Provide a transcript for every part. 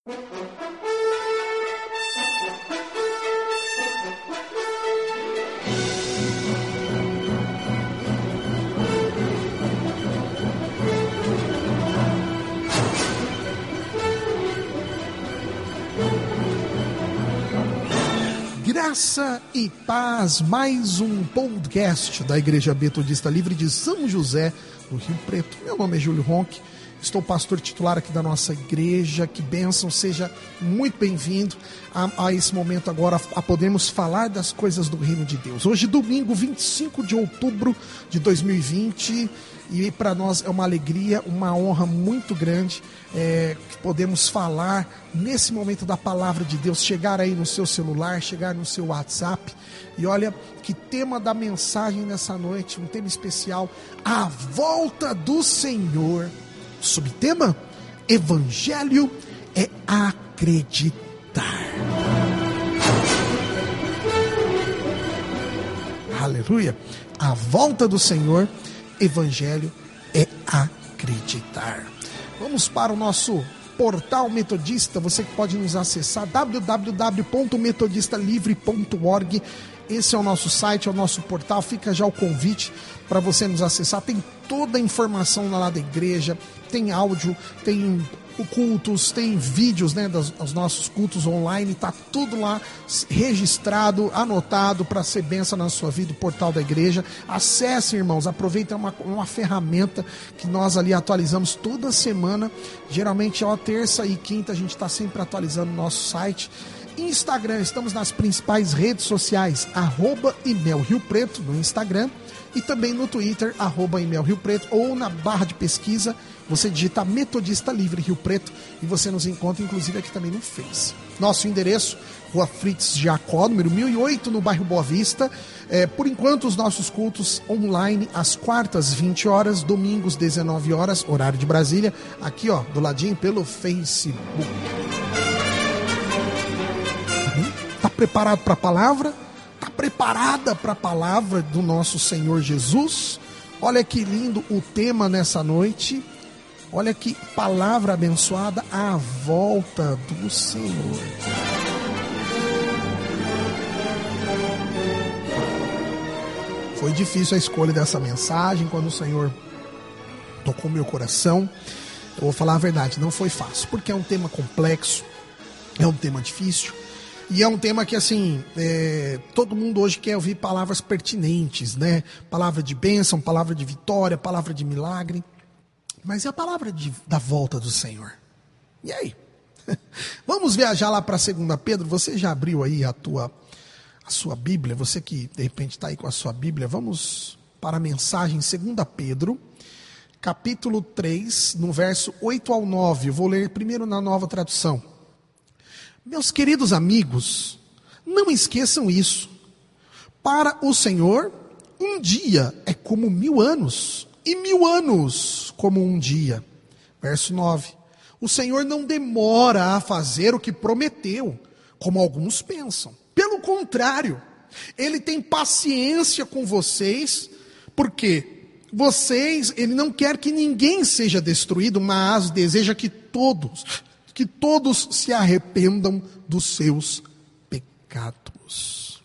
Graça e paz, mais um podcast da Igreja Metodista Livre de São José, do Rio Preto. Meu nome é Júlio Ronque, estou pastor titular aqui da nossa igreja. Que bênção, seja muito bem-vindo a esse momento agora, a podermos falar das coisas do reino de Deus. Hoje, domingo, 25 de outubro de 2020, e para nós é uma alegria, uma honra muito grande que podemos falar nesse momento da palavra de Deus, chegar aí no seu celular, chegar no seu WhatsApp. E olha que tema da mensagem nessa noite, um tema especial: a volta do Senhor. Subtema: Evangelho é acreditar. Aleluia! A volta do Senhor, Evangelho é acreditar. Vamos para o nosso portal metodista. Você que pode nos acessar, www.metodistalivre.org. Esse é o nosso site, é o nosso portal. Fica já o convite para você nos acessar. Tem toda a informação lá da igreja, tem áudio, tem cultos, tem vídeos, né, dos nossos cultos online. Está tudo lá registrado, anotado para ser bênção na sua vida, o portal da igreja. Acesse, irmãos, aproveita, uma ferramenta que nós ali atualizamos toda semana. Geralmente terça e quinta a gente está sempre atualizando o nosso site. Instagram, estamos nas principais redes sociais, @ImelRioPreto no Instagram, e também no Twitter, @ImelRioPreto, ou na barra de pesquisa, você digita Metodista Livre Rio Preto e você nos encontra, inclusive, aqui também no Face. Nosso endereço, Rua Fritz Jacó, número 1008, no bairro Boa Vista. Por enquanto, os nossos cultos online, às quartas, 20 horas, domingos, 19 horas, horário de Brasília, aqui do ladinho, pelo Facebook. Está preparado para a palavra? Está preparada para a palavra do nosso Senhor Jesus? Olha que lindo o tema nessa noite. Olha que palavra abençoada: a volta do Senhor. Foi difícil a escolha dessa mensagem quando o Senhor tocou meu coração. Eu vou falar a verdade, não foi fácil, porque é um tema complexo, é um tema difícil. E é um tema que, assim, todo mundo hoje quer ouvir palavras pertinentes, né? Palavra de bênção, palavra de vitória, palavra de milagre. Mas é a palavra da volta do Senhor. E aí? Vamos viajar lá para 2 Pedro. Você já abriu aí a sua Bíblia? Você que, de repente, está aí com a sua Bíblia. Vamos para a mensagem 2 Pedro, capítulo 3, no verso 8 ao 9. Eu vou ler primeiro na Nova Tradução. Meus queridos amigos, não esqueçam isso. Para o Senhor, um dia é como 1000 anos, e 1000 anos como um dia. Verso 9. O Senhor não demora a fazer o que prometeu, como alguns pensam. Pelo contrário, Ele tem paciência com vocês, porque Ele não quer que ninguém seja destruído, mas deseja que todos se arrependam dos seus pecados.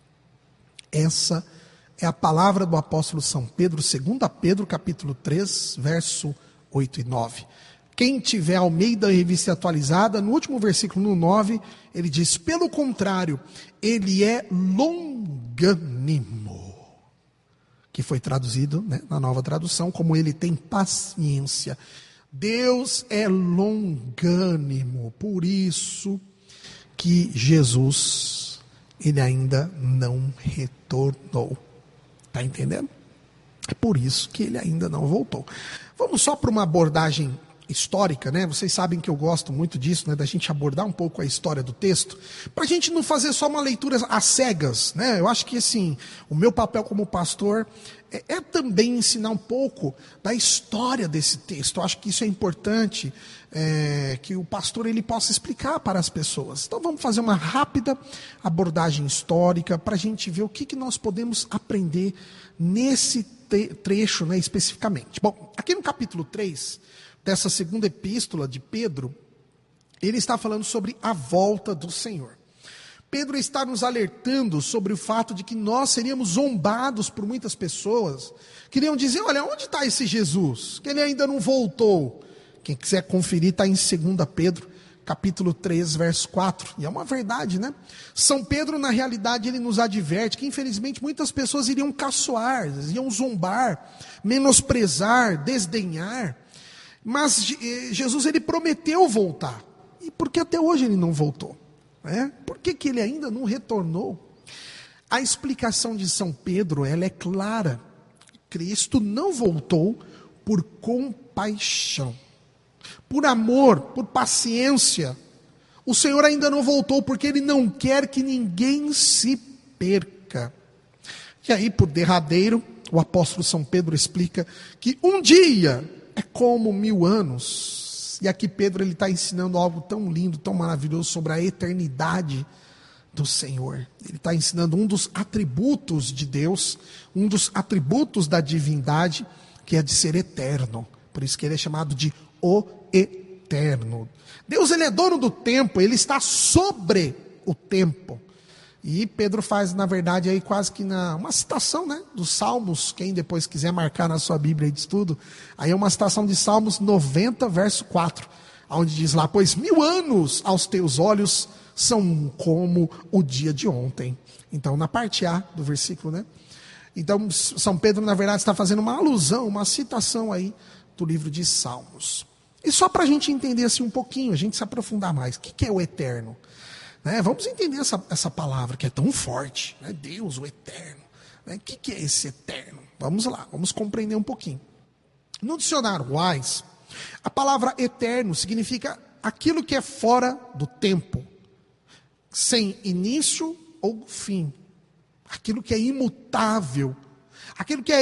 Essa é a palavra do apóstolo São Pedro, 2 Pedro, capítulo 3, verso 8 e 9. Quem tiver Almeida Revista Atualizada, no último versículo, no 9, ele diz: pelo contrário, ele é longânimo, que foi traduzido, né, na Nova Tradução como ele tem paciência. Deus é longânimo, por isso que Jesus, ele ainda não retornou. Está entendendo? É por isso que ele ainda não voltou. Vamos só para uma abordagem histórica, né? Vocês sabem que eu gosto muito disso, né? Da gente abordar um pouco a história do texto, para a gente não fazer só uma leitura às cegas, né? Eu acho que, assim, o meu papel como pastor é também ensinar um pouco da história desse texto. Eu acho que isso é importante, que o pastor ele possa explicar para as pessoas. Então vamos fazer uma rápida abordagem histórica para a gente ver o que nós podemos aprender nesse trecho, né, especificamente. Bom, aqui no capítulo 3 dessa segunda epístola de Pedro, ele está falando sobre a volta do Senhor. Pedro está nos alertando sobre o fato de que nós seríamos zombados por muitas pessoas. Queriam dizer, olha, onde está esse Jesus? Que ele ainda não voltou. Quem quiser conferir, está em 2 Pedro, capítulo 3, verso 4. E é uma verdade, né? São Pedro, na realidade, ele nos adverte que, infelizmente, muitas pessoas iriam caçoar, iam zombar, menosprezar, desdenhar. Mas Jesus, ele prometeu voltar. E por que até hoje ele não voltou? Por que ele ainda não retornou? A explicação de São Pedro, ela é clara. Cristo não voltou por compaixão, por amor, por paciência. O Senhor ainda não voltou porque Ele não quer que ninguém se perca. E aí, por derradeiro, o apóstolo São Pedro explica que um dia é como 1000 anos. E aqui Pedro está ensinando algo tão lindo, tão maravilhoso sobre a eternidade do Senhor. Ele está ensinando um dos atributos de Deus, um dos atributos da divindade, que é de ser eterno. Por isso que ele é chamado de o eterno. Deus, ele é dono do tempo, ele está sobre o tempo. E Pedro faz, na verdade, aí quase que uma citação, né, dos Salmos. Quem depois quiser marcar na sua Bíblia de estudo, aí é uma citação de Salmos 90, verso 4, onde diz lá, pois 1000 anos aos teus olhos são como o dia de ontem. Então, na parte A do versículo, né? Então, São Pedro, na verdade, está fazendo uma alusão, uma citação aí do livro de Salmos. E só para a gente entender assim um pouquinho, a gente se aprofundar mais, o que é o eterno? Vamos entender essa palavra que é tão forte, né? Deus, o eterno. O que é esse eterno? Vamos lá, vamos compreender um pouquinho. No dicionário Wise, a palavra eterno significa aquilo que é fora do tempo, sem início ou fim. Aquilo que é imutável, aquilo que é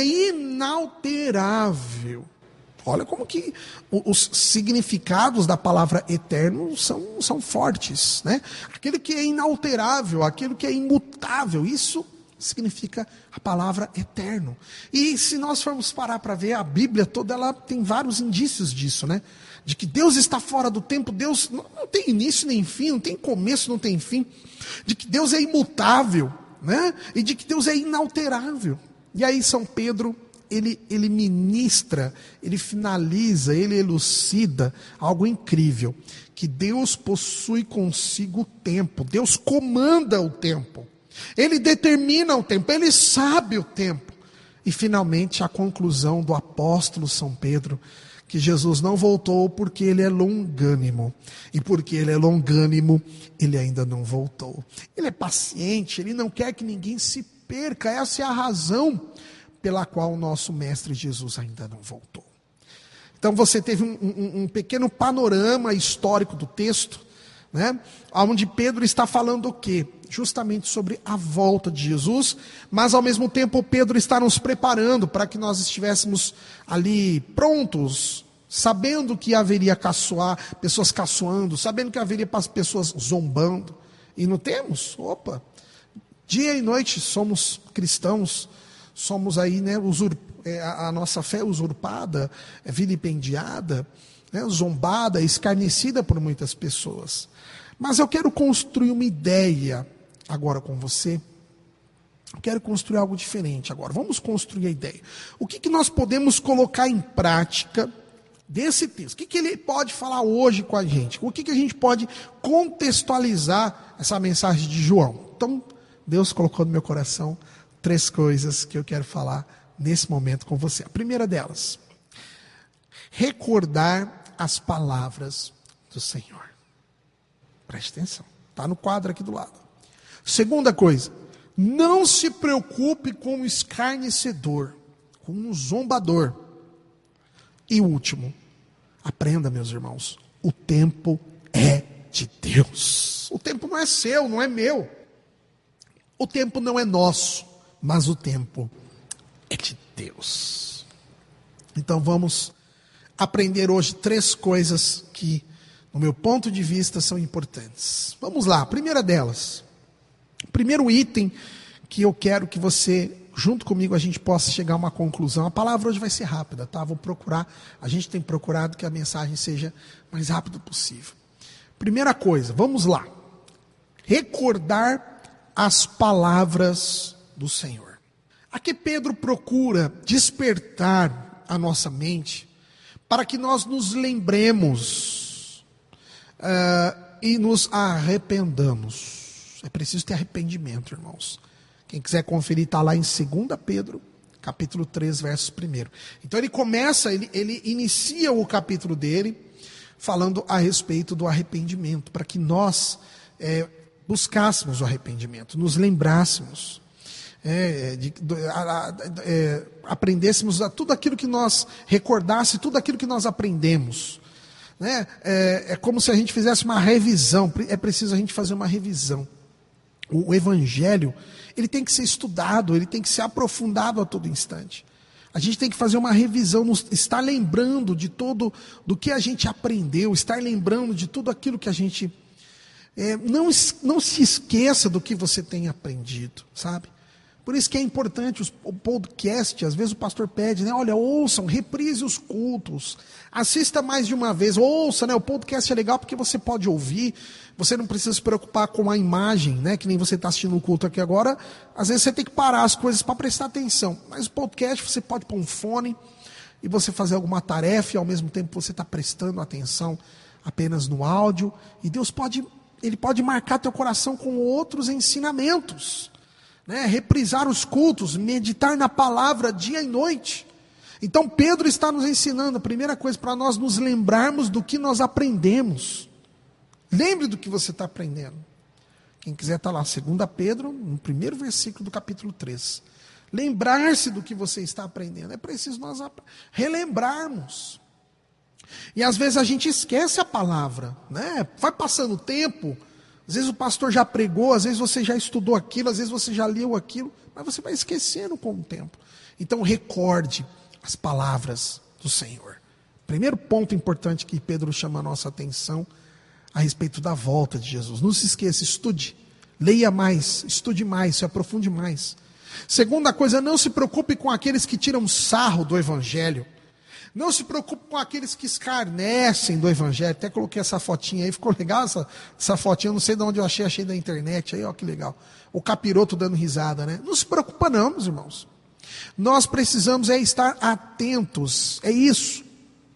inalterável. Olha como que os significados da palavra eterno são fortes, né? Aquilo que é inalterável, aquilo que é imutável, isso significa a palavra eterno. E se nós formos parar para ver, a Bíblia toda, ela tem vários indícios disso, né? De que Deus está fora do tempo, Deus não tem início nem fim, não tem começo, não tem fim. De que Deus é imutável, né? E de que Deus é inalterável. E aí São Pedro, ele ministra, ele finaliza, ele elucida algo incrível, que Deus possui consigo o tempo, Deus comanda o tempo, Ele determina o tempo, Ele sabe o tempo. E finalmente a conclusão do apóstolo São Pedro, que Jesus não voltou porque Ele é longânimo, e porque Ele é longânimo, Ele ainda não voltou. Ele é paciente, Ele não quer que ninguém se perca, essa é a razão pela qual o nosso Mestre Jesus ainda não voltou. Então você teve um pequeno panorama histórico do texto, né? Onde Pedro está falando o quê? Justamente sobre a volta de Jesus, mas ao mesmo tempo Pedro está nos preparando para que nós estivéssemos ali prontos, sabendo que haveria pessoas caçoando, sabendo que haveria pessoas zombando, e não temos? Opa! Dia e noite somos cristãos, somos aí, né, a nossa fé usurpada, vilipendiada, né, zombada, escarnecida por muitas pessoas. Mas eu quero construir uma ideia agora com você. Eu quero construir algo diferente agora. Vamos construir a ideia. O que nós podemos colocar em prática desse texto? O que ele pode falar hoje com a gente? O que a gente pode contextualizar essa mensagem de João? Então, Deus colocou no meu coração 3 coisas que eu quero falar nesse momento com você. A primeira delas, recordar as palavras do Senhor. Preste atenção, está no quadro aqui do lado. Segunda coisa, não se preocupe com o escarnecedor, com o zombador. E último, aprenda, meus irmãos, o tempo é de Deus. O tempo não é seu, não é meu. O tempo não é nosso, mas o tempo é de Deus. Então vamos aprender hoje 3 coisas que, no meu ponto de vista, são importantes. Vamos lá, a primeira delas. O primeiro item que eu quero que você, junto comigo, a gente possa chegar a uma conclusão. A palavra hoje vai ser rápida, tá? Vou procurar, a gente tem procurado que a mensagem seja o mais rápido possível. Primeira coisa, vamos lá. Recordar as palavras do Senhor. Aqui Pedro procura despertar a nossa mente para que nós nos lembremos e nos arrependamos. É preciso ter arrependimento, irmãos. Quem quiser conferir, está lá em 2 Pedro, capítulo 3, versos 1. Então ele começa, ele inicia o capítulo dele falando a respeito do arrependimento, para que nós buscássemos o arrependimento, nos lembrássemos, aprendêssemos tudo aquilo que nós recordasse, tudo aquilo que nós aprendemos. Né? É como se a gente fizesse uma revisão, é preciso a gente fazer uma revisão. O Evangelho, ele tem que ser estudado, ele tem que ser aprofundado a todo instante. A gente tem que fazer uma revisão, estar lembrando de todo do que a gente aprendeu, estar lembrando de tudo aquilo que a gente... Não se esqueça do que você tem aprendido, sabe? Por isso que é importante o podcast, às vezes o pastor pede, né? Olha, ouçam, reprise os cultos, assista mais de uma vez, ouça, né? O podcast é legal porque você pode ouvir, você não precisa se preocupar com a imagem, né? Que nem você está assistindo o culto aqui agora, às vezes você tem que parar as coisas para prestar atenção, mas o podcast você pode pôr um fone e você fazer alguma tarefa e ao mesmo tempo você está prestando atenção apenas no áudio, e Deus Ele pode marcar teu coração com outros ensinamentos. Né, reprisar os cultos, meditar na palavra dia e noite. Então Pedro está nos ensinando, a primeira coisa, para nós nos lembrarmos do que nós aprendemos. Lembre do que você está aprendendo. Quem quiser está lá, 2 Pedro, no primeiro versículo do capítulo 3. Lembrar-se do que você está aprendendo. É preciso nós relembrarmos. E às vezes a gente esquece a palavra, né? Vai passando o tempo. Às vezes o pastor já pregou, às vezes você já estudou aquilo, às vezes você já leu aquilo, mas você vai esquecendo com o tempo. Então recorde as palavras do Senhor. Primeiro ponto importante que Pedro chama a nossa atenção a respeito da volta de Jesus. Não se esqueça, estude, leia mais, estude mais, se aprofunde mais. Segunda coisa, não se preocupe com aqueles que tiram sarro do Evangelho. Não se preocupe com aqueles que escarnecem do Evangelho. Até coloquei essa fotinha aí, ficou legal essa fotinha, eu não sei de onde eu achei da internet aí, ó que legal. O capiroto dando risada, né? Não se preocupa não, meus irmãos. Nós precisamos estar atentos, é isso.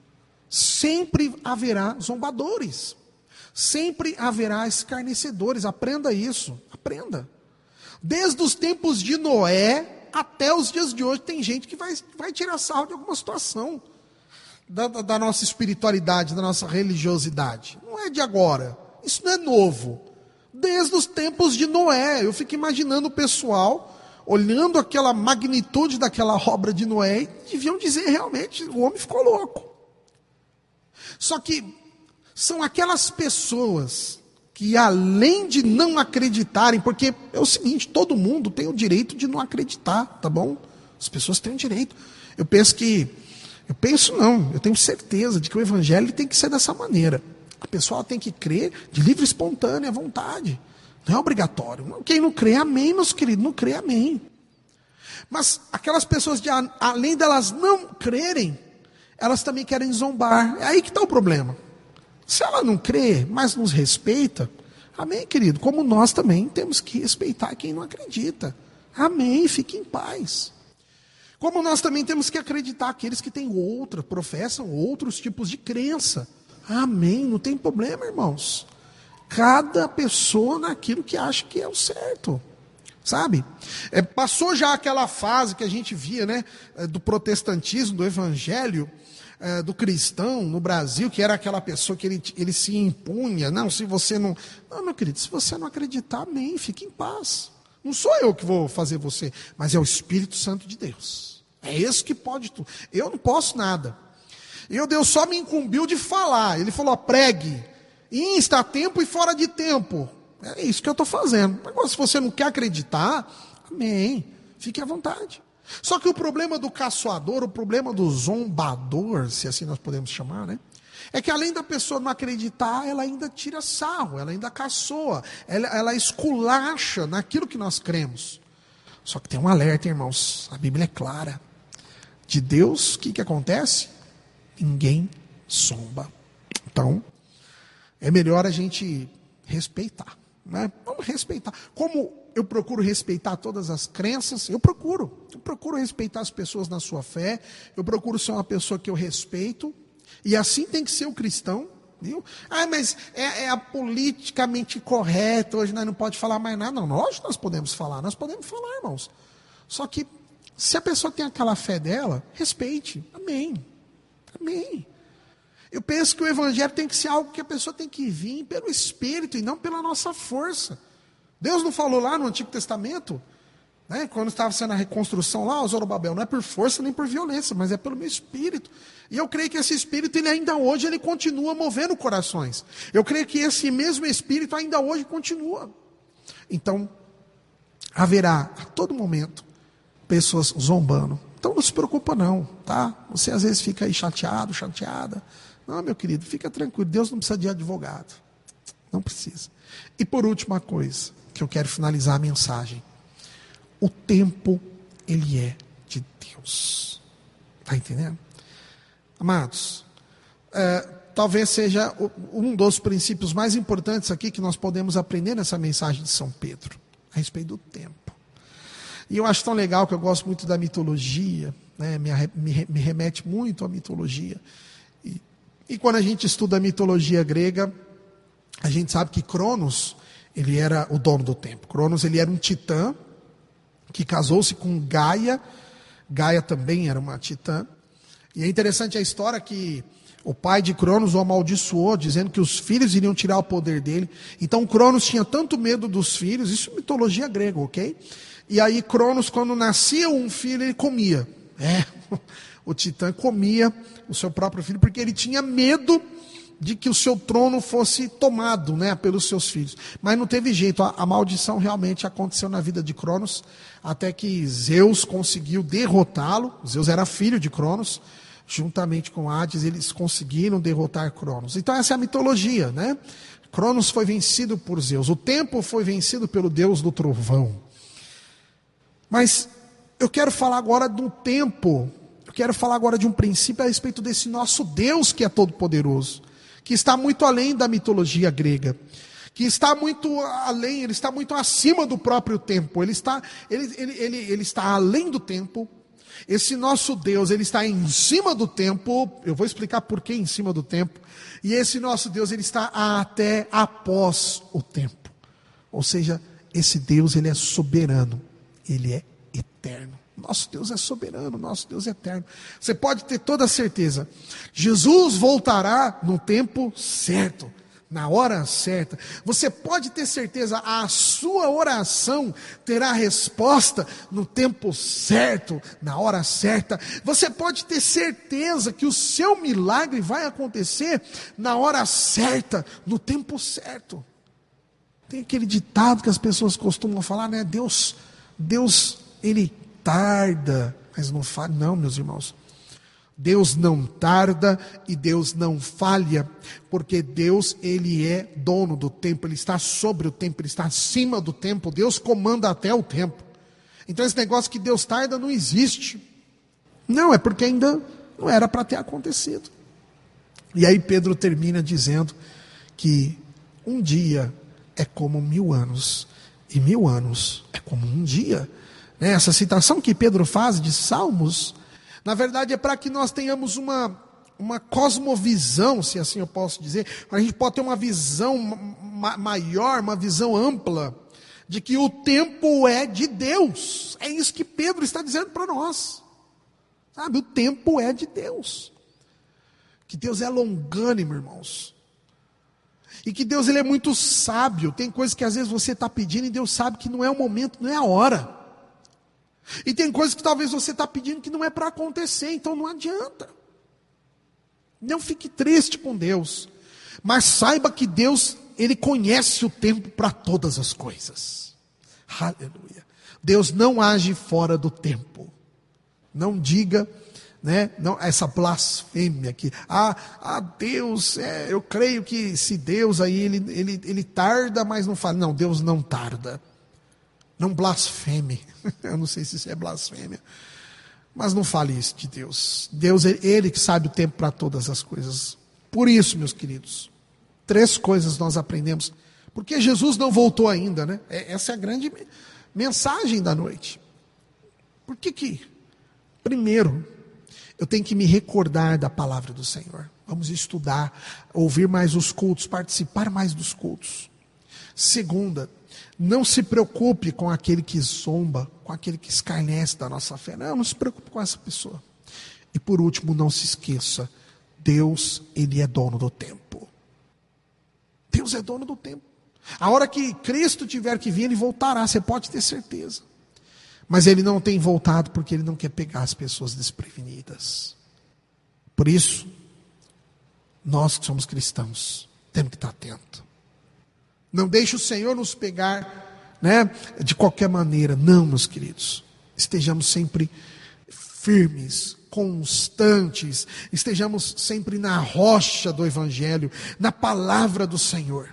Sempre haverá zombadores. Sempre haverá escarnecedores, aprenda isso, aprenda. Desde os tempos de Noé até os dias de hoje tem gente que vai tirar sarro de alguma situação. Da nossa espiritualidade, da nossa religiosidade. Não é de agora. Isso não é novo. Desde os tempos de Noé. Eu fico imaginando o pessoal olhando aquela magnitude daquela obra de Noé e deviam dizer realmente, o homem ficou louco. Só que são aquelas pessoas que além de não acreditarem, porque é o seguinte, todo mundo tem o direito de não acreditar, tá bom? As pessoas têm o direito. Eu tenho certeza de que o Evangelho tem que ser dessa maneira. A pessoa tem que crer de livre e espontânea vontade. Não é obrigatório. Quem não crê, amém, meus queridos, não crê, amém. Mas aquelas pessoas, além delas não crerem, elas também querem zombar. É aí que está o problema. Se ela não crê, mas nos respeita, amém, querido, como nós também temos que respeitar quem não acredita. Amém, fique em paz. Como nós também temos que acreditar aqueles que professam outros tipos de crença. Amém, não tem problema, irmãos. Cada pessoa naquilo que acha que é o certo. Sabe? Passou já aquela fase que a gente via, né? Do protestantismo, do evangelho, do cristão no Brasil, que era aquela pessoa que ele se impunha. Não, se você não... Não, meu querido, se você não acreditar, amém, fique em paz. Não sou eu que vou fazer você, mas é o Espírito Santo de Deus. É esse que pode tudo. Eu não posso nada. Deus só me incumbiu de falar. Ele falou, pregue, insta a tempo e fora de tempo. É isso que eu estou fazendo. Agora, se você não quer acreditar, amém, fique à vontade. Só que o problema do caçoador, o problema do zombador, se assim nós podemos chamar, né? É que além da pessoa não acreditar, ela ainda tira sarro, ela ainda caçoa, ela esculacha naquilo que nós cremos. Só que tem um alerta, irmãos, a Bíblia é clara. De Deus, o que acontece? Ninguém zomba. Então, é melhor a gente respeitar, né? Vamos respeitar. Como eu procuro respeitar todas as crenças, eu procuro respeitar as pessoas na sua fé, eu procuro ser uma pessoa que eu respeito, e assim tem que ser o cristão, viu? Mas é a politicamente correto, hoje nós não podemos falar mais nada. Não, hoje nós podemos falar, irmãos. Só que, se a pessoa tem aquela fé dela, respeite, amém. Eu penso que o evangelho tem que ser algo que a pessoa tem que vir pelo Espírito e não pela nossa força. Deus não falou lá no Antigo Testamento, né, quando estava sendo a reconstrução lá, o Zorobabel, não é por força nem por violência, mas é pelo meu Espírito. E eu creio que esse Espírito, ele ainda hoje, ele continua movendo corações. Eu creio que esse mesmo Espírito ainda hoje continua. Então, haverá a todo momento pessoas zombando. Então não se preocupa não, tá? Você às vezes fica aí chateada. Não, meu querido, fica tranquilo, Deus não precisa de advogado. Não precisa. E por última coisa, que eu quero finalizar a mensagem. O tempo, ele é de Deus. Está entendendo? Amados, talvez seja um dos princípios mais importantes aqui que nós podemos aprender nessa mensagem de São Pedro, a respeito do tempo. E eu acho tão legal que eu gosto muito da mitologia, né? Me remete muito à mitologia. E quando a gente estuda a mitologia grega, a gente sabe que Cronos, ele era o dono do tempo. Cronos, ele era um titã que casou-se com Gaia. Gaia também era uma titã. E é interessante a história que o pai de Cronos o amaldiçoou, dizendo que os filhos iriam tirar o poder dele. Então Cronos tinha tanto medo dos filhos, isso é mitologia grega, ok? E aí Cronos, quando nascia um filho, ele comia. O titã comia o seu próprio filho, porque ele tinha medo de que o seu trono fosse tomado, né, pelos seus filhos. Mas não teve jeito, a maldição realmente aconteceu na vida de Cronos, até que Zeus conseguiu derrotá-lo. Zeus era filho de Cronos, juntamente com Hades, eles conseguiram derrotar Cronos. Então essa é a mitologia, né? Cronos foi vencido por Zeus, o tempo foi vencido pelo Deus do trovão. Mas eu quero falar agora do tempo, eu quero falar agora de um princípio a respeito desse nosso Deus que é todo-poderoso, que está muito além da mitologia grega, que está muito além, ele está muito acima do próprio tempo, ele está além do tempo. Esse nosso Deus, ele está em cima do tempo, eu vou explicar por que em cima do tempo, e esse nosso Deus, ele está até após o tempo, ou seja, esse Deus, ele é soberano, ele é eterno. Nosso Deus é soberano, nosso Deus é eterno. Você pode ter toda a certeza, Jesus voltará no tempo certo, na hora certa. Você pode ter certeza, a sua oração terá resposta no tempo certo, na hora certa. Você pode ter certeza que o seu milagre vai acontecer na hora certa, no tempo certo. Tem aquele ditado que as pessoas costumam falar, né? Deus, ele tarda, mas não falha. Não, meus irmãos. Deus não tarda e Deus não falha, porque Deus, ele é dono do tempo, ele está sobre o tempo, ele está acima do tempo, Deus comanda até o tempo. Então esse negócio que Deus tarda não existe. Não, é porque ainda não era para ter acontecido. E aí Pedro termina dizendo que um dia é como 1000 anos, e 1000 anos é como um dia. Essa citação que Pedro faz de Salmos, na verdade é para que nós tenhamos uma cosmovisão, se assim eu posso dizer, a gente pode ter uma visão maior, uma visão ampla, de que o tempo é de Deus. É isso que Pedro está dizendo para nós. Sabe, o tempo é de Deus. Que Deus é longânimo, irmãos. E que Deus, ele é muito sábio. Tem coisas que às vezes você está pedindo e Deus sabe que não é o momento, não é a hora. E tem coisas que talvez você está pedindo que não é para acontecer, então não adianta. Não fique triste com Deus, mas saiba que Deus, ele conhece o tempo para todas as coisas. Aleluia. Deus não age fora do tempo. Não diga, né, não, essa blasfêmia aqui. Deus, eu creio que se Deus aí, ele tarda, mas não fala. Não, Deus não tarda. Não blasfeme. Eu não sei se isso é blasfêmia. Mas não fale isso de Deus. Deus, ele que sabe o tempo para todas as coisas. Por isso, meus queridos, 3 coisas nós aprendemos. Porque Jesus não voltou ainda, né? Essa é a grande mensagem da noite. Por que? Primeiro, eu tenho que me recordar da palavra do Senhor. Vamos estudar, ouvir mais os cultos, participar mais dos cultos. Segunda, não se preocupe com aquele que zomba, com aquele que escarnece da nossa fé. Não se preocupe com essa pessoa. E por último, não se esqueça, Deus, Ele é dono do tempo. Deus é dono do tempo. A hora que Cristo tiver que vir, Ele voltará, você pode ter certeza. Mas Ele não tem voltado porque Ele não quer pegar as pessoas desprevenidas. Por isso, nós que somos cristãos, temos que estar atentos. Não deixe o Senhor nos pegar, né, de qualquer maneira. Não, meus queridos. Estejamos sempre firmes, constantes. Estejamos sempre na rocha do Evangelho, na palavra do Senhor.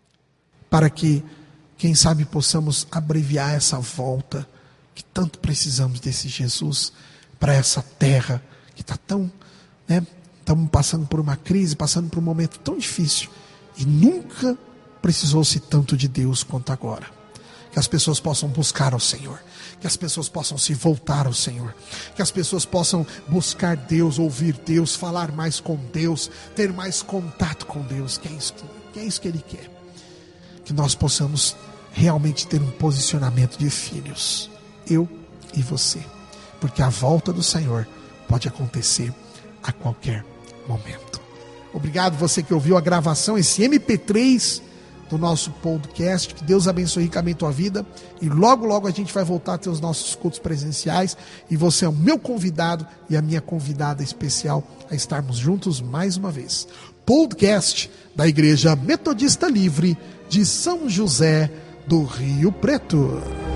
Para que, quem sabe, possamos abreviar essa volta que tanto precisamos desse Jesus para essa terra que está tão, né, estamos passando por uma crise, passando por um momento tão difícil e nunca precisou-se tanto de Deus quanto agora. Que as pessoas possam buscar ao Senhor, que as pessoas possam se voltar ao Senhor, que as pessoas possam buscar Deus, ouvir Deus, falar mais com Deus, ter mais contato com Deus, que é isso que Ele quer. Que nós possamos realmente ter um posicionamento de filhos, eu e você, porque a volta do Senhor pode acontecer a qualquer momento. Obrigado você que ouviu a gravação, esse MP3 do nosso podcast. Que Deus abençoe ricamente a tua vida, e logo a gente vai voltar a ter os nossos cultos presenciais, e você é o meu convidado e a minha convidada especial a estarmos juntos mais uma vez. Podcast da Igreja Metodista Livre de São José do Rio Preto.